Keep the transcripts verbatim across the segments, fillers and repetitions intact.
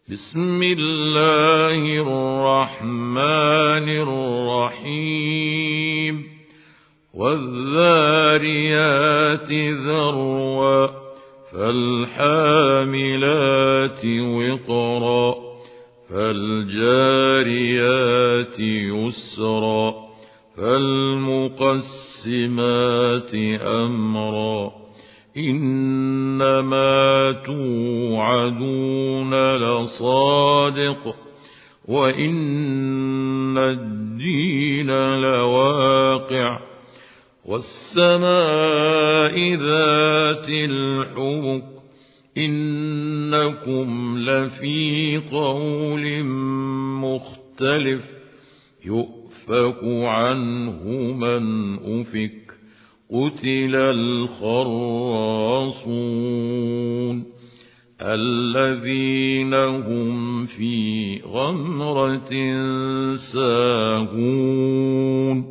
بسم الله الرحمن الرحيم والذاريات ذروا فالحاملات وقرا فالجاريات يسرا فالمقسمات أمرا إنما توعدون لصادق وإن الدين لواقع والسماء ذات الحبك إنكم لفي قول مختلف يؤفك عنه من أفك قتل الخراصون الذين هم في غمرة ساهون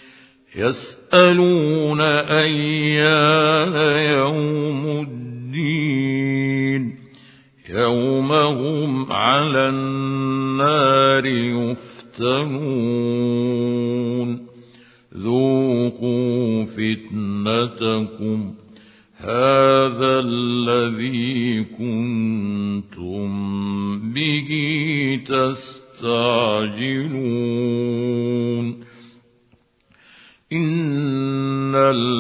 يسألون أيان يوم الدين يوم هم على النار يفتنون ذوقوا فتنتكم هذا الذي كنتم به تستعجلون إن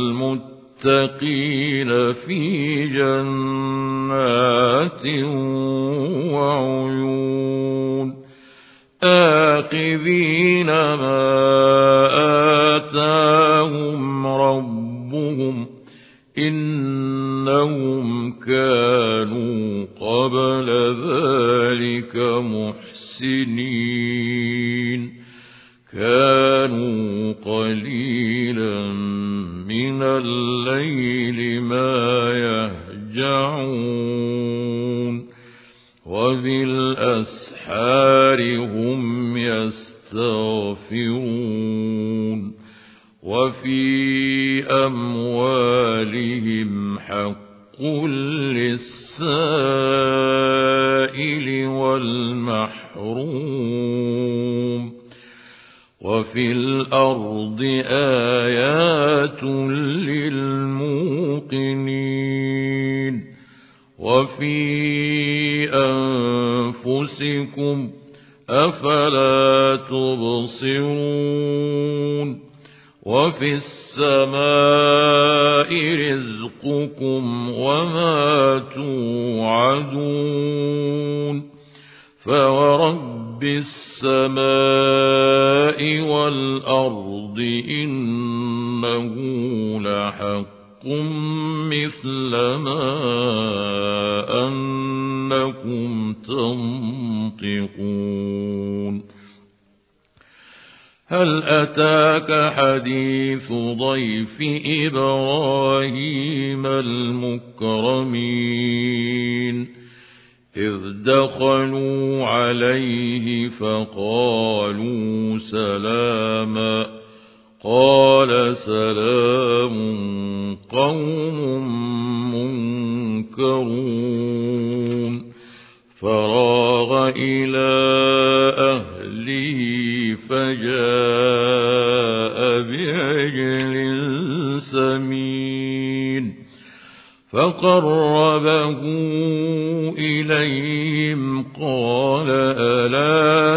المتقين في جنات وعيون آخذين ما آتاهم ربهم إنهم كانوا قبل ذلك محسنين كانوا قليلا من الليل ما يهجعون وبالأسحار هم يستغفرون وفي أموالهم حق للسائل والمحروم وفي الأرض آيات للموقنين وفي أنفسكم أفلا تبصرون وفي السماء رزقكم وما توعدون فورب السماء والأرض إنه لحق مثل ما أنكم تنطقون هل أتاك حديث ضيف إبراهيم المكرمين إذ دخلوا عليه فقالوا سلاما قال سلام قوم منكرون فراغ إلى أهله فجاء بعجل سمين فقربه إليهم قال ألا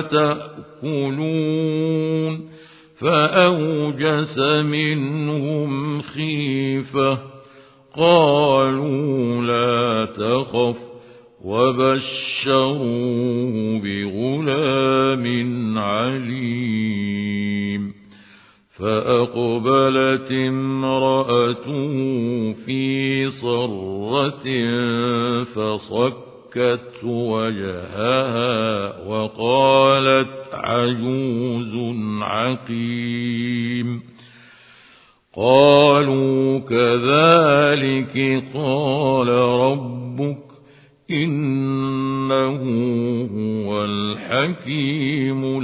تأكلون فأوجس منهم خيفة قالوا لا تخف وبشروه بغلام عليم فأقبلت امرأته في صرة فصكت وجهها وقالت عجوز عقيم قالوا كذلك قال ربك إنه هو الحكيم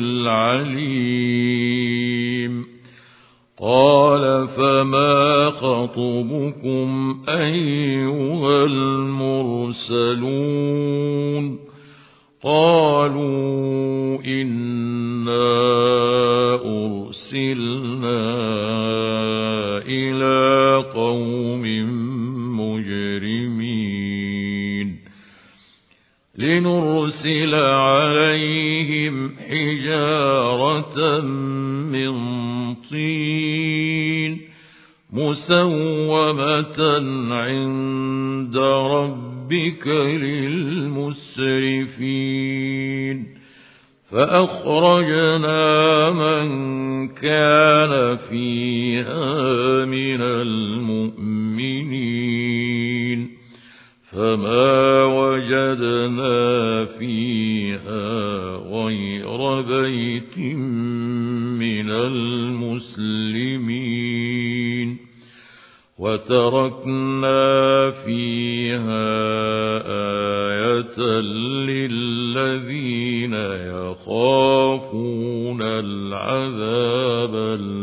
العليم قال فما خطبكم أيها المرسلون قالوا إنا أرسلنا إلى قوم مجرمين لنرسل عليهم حجارة من طين مسومة عند ربك للمسرفين فأخرجنا من كان فيها من المؤمنين فما وجدنا فيها غير بيت من المسلمين وتركنا فيها آية للذين يخافون العذاب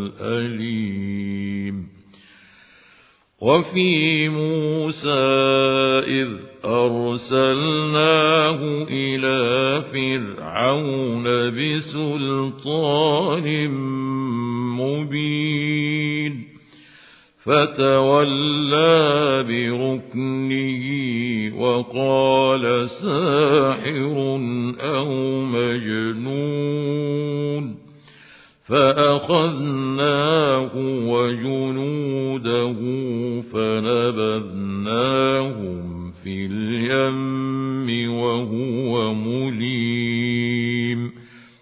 الأليم وفي موسى إذ أرسلناه إلى فرعون بسلطان مبين فتولى بركنه وقال ساحر أو مجنون فأخذناه وجنوده فنبذناهم في اليم وهو مليم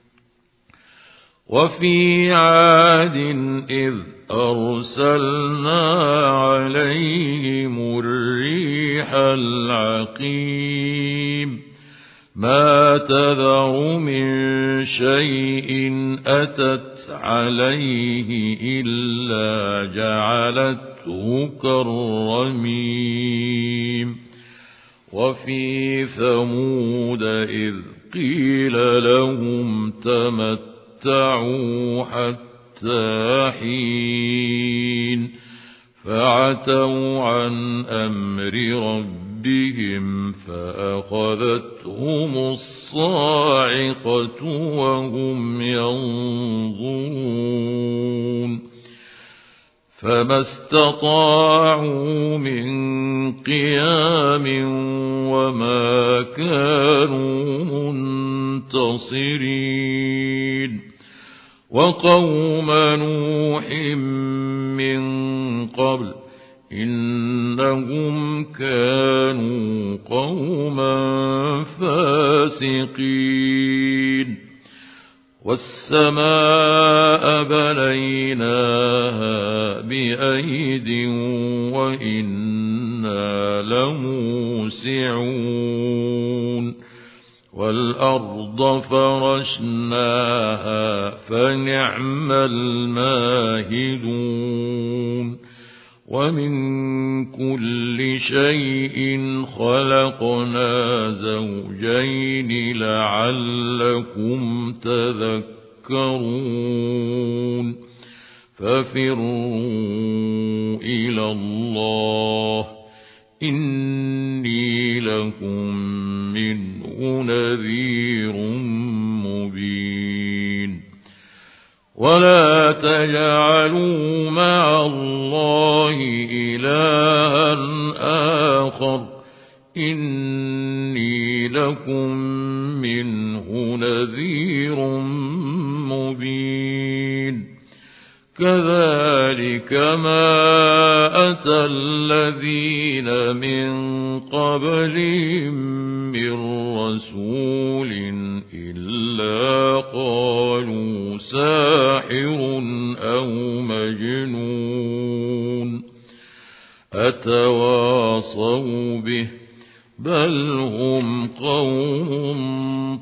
وفي عاد إذ أرسلنا عليهم الريح العقيم ما تذر من شيء أتت عليه إلا جعلته كالرميم وفي ثمود إذ قيل لهم تمتعوا حتى حين فعتوا عن أمر ربهم فأخذتهم الصاعقة وهم ينظرون فما استطاعوا من قيام وما كانوا منتصرين وقوم نوح من قبل إنهم كانوا قوما فاسقين والسماء بنيناها بأيد وإنا لموسعون والأرض فرشناها فنعم الماهدون ومن كل شيء خلقنا زوجين لعلكم تذكرون ففروا إلى الله إني لكم منه نذير مبين ولا تجعلوا مع الله إلها آخر إني لكم منه نذير مبين كذلك ما أتى الذين من قبلهم من رسول إلا قالوا ساحر أو مجنون أتواصوا به بل هم قوم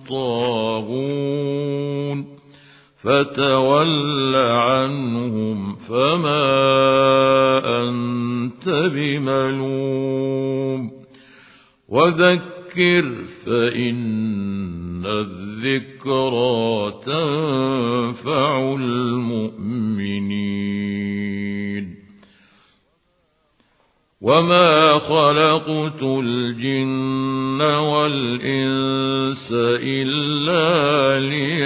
طاغون فتول عنهم فما أنت بملوم وذكر فإن الذكرى تنفع المؤمنين وما خلقت الجن والإنس إلا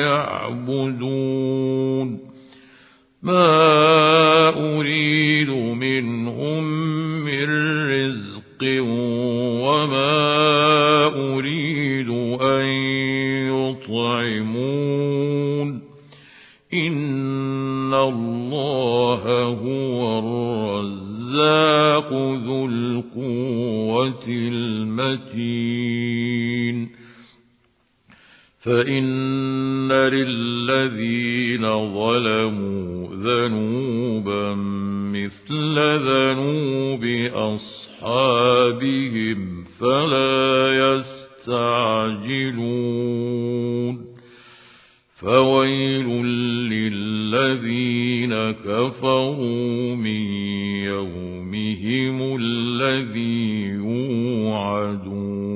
ليعبدون ما أريد منهم من رزق وما أريد أن يطعمون إن الله هو الرزاق ذو القوة المتين فإن للذين ظلموا ذنوبا مثل ذنوب أصحابهم فلا يستعجلون فويل للذين كفروا من يومهم الذي يوعدون